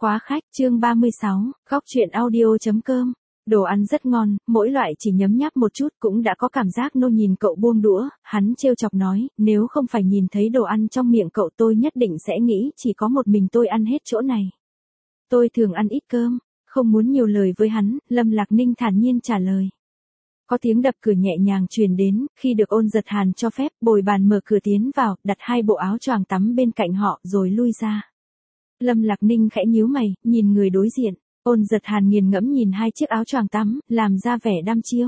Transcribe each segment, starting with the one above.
Quá khách, chương 36, góc truyện audio.com. Đồ ăn rất ngon, mỗi loại chỉ nhấm nháp một chút cũng đã có cảm giác nôn. Nhìn cậu buông đũa, hắn trêu chọc nói, nếu không phải nhìn thấy đồ ăn trong miệng cậu tôi nhất định sẽ nghĩ chỉ có một mình tôi ăn hết chỗ này. Tôi thường ăn ít cơm, không muốn nhiều lời với hắn, Lâm Lạc Ninh thản nhiên trả lời. Có tiếng đập cửa nhẹ nhàng truyền đến, khi được Ôn Giật Hàn cho phép, bồi bàn mở cửa tiến vào, đặt hai bộ áo choàng tắm bên cạnh họ rồi lui ra. Lâm Lạc Ninh khẽ nhíu mày, nhìn người đối diện. Ôn Giật Hàn nghiền ngẫm nhìn hai chiếc áo choàng tắm, làm ra vẻ đăm chiêu.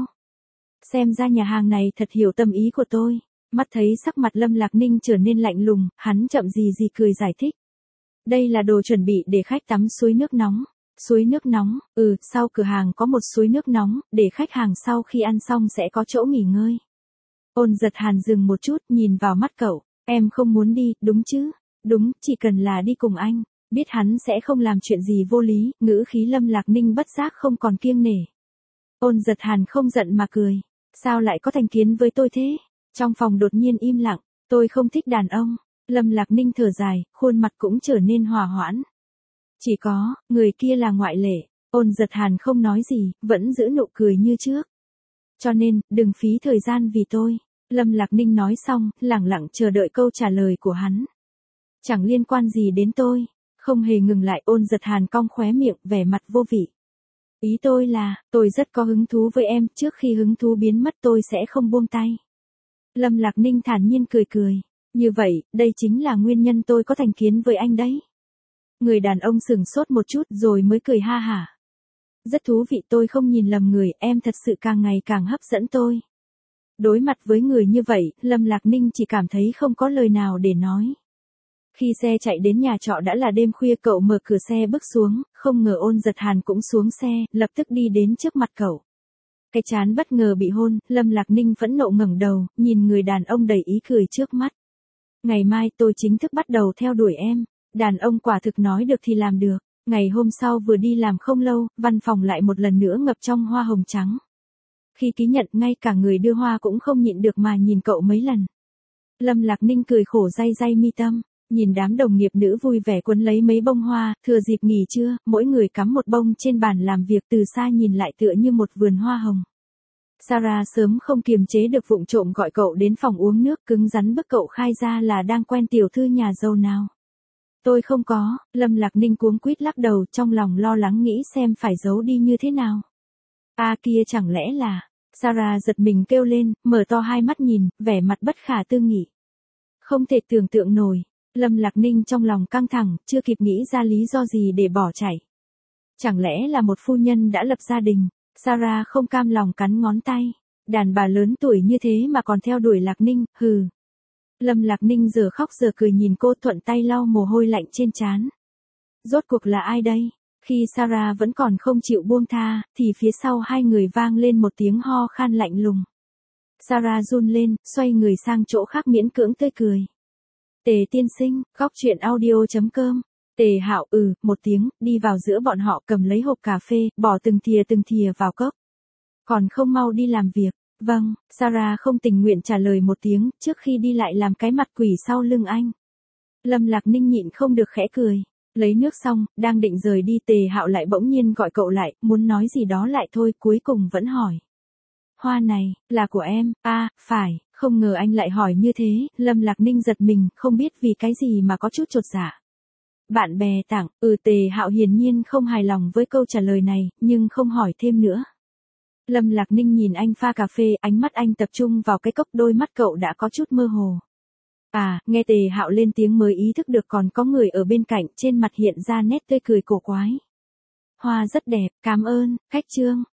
Xem ra nhà hàng này thật hiểu tâm ý của tôi. Mắt thấy sắc mặt Lâm Lạc Ninh trở nên lạnh lùng, hắn chậm gì gì cười giải thích. Đây là đồ chuẩn bị để khách tắm suối nước nóng. Suối nước nóng, sau cửa hàng có một suối nước nóng, để khách hàng sau khi ăn xong sẽ có chỗ nghỉ ngơi. Ôn Giật Hàn dừng một chút, nhìn vào mắt cậu. Em không muốn đi, đúng chứ? Đúng, chỉ cần là đi cùng anh. Biết hắn sẽ không làm chuyện gì vô lý, ngữ khí Lâm Lạc Ninh bất giác không còn kiêng nể. Ôn Giật Hàn không giận mà cười. Sao lại có thành kiến với tôi thế? Trong phòng đột nhiên im lặng, tôi không thích đàn ông. Lâm Lạc Ninh thở dài, khuôn mặt cũng trở nên hòa hoãn. Chỉ có, người kia là ngoại lệ. Ôn Giật Hàn không nói gì, vẫn giữ nụ cười như trước. Cho nên, đừng phí thời gian vì tôi. Lâm Lạc Ninh nói xong, lẳng lặng chờ đợi câu trả lời của hắn. Chẳng liên quan gì đến tôi. Không hề ngừng lại, Ôn Giật Hàn cong khóe miệng, vẻ mặt vô vị. Ý tôi là, tôi rất có hứng thú với em, trước khi hứng thú biến mất tôi sẽ không buông tay. Lâm Lạc Ninh thản nhiên cười cười. Như vậy, đây chính là nguyên nhân tôi có thành kiến với anh đấy. Người đàn ông sửng sốt một chút rồi mới cười ha hả. Rất thú vị, tôi không nhìn lầm người, em thật sự càng ngày càng hấp dẫn tôi. Đối mặt với người như vậy, Lâm Lạc Ninh chỉ cảm thấy không có lời nào để nói. Khi xe chạy đến nhà trọ đã là đêm khuya, cậu mở cửa xe bước xuống, không ngờ Ôn Giật Hàn cũng xuống xe, lập tức đi đến trước mặt cậu. Cái trán bất ngờ bị hôn, Lâm Lạc Ninh phẫn nộ ngẩng đầu, nhìn người đàn ông đầy ý cười trước mắt. Ngày mai tôi chính thức bắt đầu theo đuổi em. Đàn ông quả thực nói được thì làm được. Ngày hôm sau vừa đi làm không lâu, văn phòng lại một lần nữa ngập trong hoa hồng trắng. Khi ký nhận, ngay cả người đưa hoa cũng không nhịn được mà nhìn cậu mấy lần. Lâm Lạc Ninh cười khổ day day mi tâm. Nhìn đám đồng nghiệp nữ vui vẻ quấn lấy mấy bông hoa, thừa dịp nghỉ trưa, mỗi người cắm một bông trên bàn làm việc, từ xa nhìn lại tựa như một vườn hoa hồng. Sarah sớm không kiềm chế được vụng trộm gọi cậu đến phòng uống nước, cứng rắn bức cậu khai ra là đang quen tiểu thư nhà giàu nào. Tôi không có, Lâm Lạc Ninh cuống quýt lắc đầu, trong lòng lo lắng nghĩ xem phải giấu đi như thế nào. Kia chẳng lẽ là, Sarah giật mình kêu lên, mở to hai mắt nhìn, vẻ mặt bất khả tư nghị. Không thể tưởng tượng nổi. Lâm Lạc Ninh trong lòng căng thẳng, chưa kịp nghĩ ra lý do gì để bỏ chạy. Chẳng lẽ là một phu nhân đã lập gia đình? Sarah không cam lòng cắn ngón tay. Đàn bà lớn tuổi như thế mà còn theo đuổi Lạc Ninh, hừ. Lâm Lạc Ninh giờ khóc giờ cười nhìn cô, thuận tay lau mồ hôi lạnh trên trán. Rốt cuộc là ai đây? Khi Sarah vẫn còn không chịu buông tha, thì phía sau hai người vang lên một tiếng ho khan lạnh lùng. Sarah run lên, xoay người sang chỗ khác miễn cưỡng tươi cười. Tề tiên sinh, góc truyện audio.com. Tề Hạo một tiếng, đi vào giữa bọn họ, cầm lấy hộp cà phê, bỏ từng thìa vào cốc. Còn không mau đi làm việc. Vâng, Sarah không tình nguyện trả lời một tiếng, trước khi đi lại làm cái mặt quỷ sau lưng anh. Lâm Lạc Ninh nhịn không được khẽ cười. Lấy nước xong, đang định rời đi, Tề Hạo lại bỗng nhiên gọi cậu lại, muốn nói gì đó lại thôi, cuối cùng vẫn hỏi. Hoa này, là của em? Phải, không ngờ anh lại hỏi như thế, Lâm Lạc Ninh giật mình, không biết vì cái gì mà có chút chột dạ. Bạn bè tặng, Tề Hạo hiển nhiên không hài lòng với câu trả lời này, nhưng không hỏi thêm nữa. Lâm Lạc Ninh nhìn anh pha cà phê, ánh mắt anh tập trung vào cái cốc, đôi mắt cậu đã có chút mơ hồ. Nghe Tề Hạo lên tiếng mới ý thức được còn có người ở bên cạnh, trên mặt hiện ra nét tươi cười cổ quái. Hoa rất đẹp, cảm ơn, khách trương.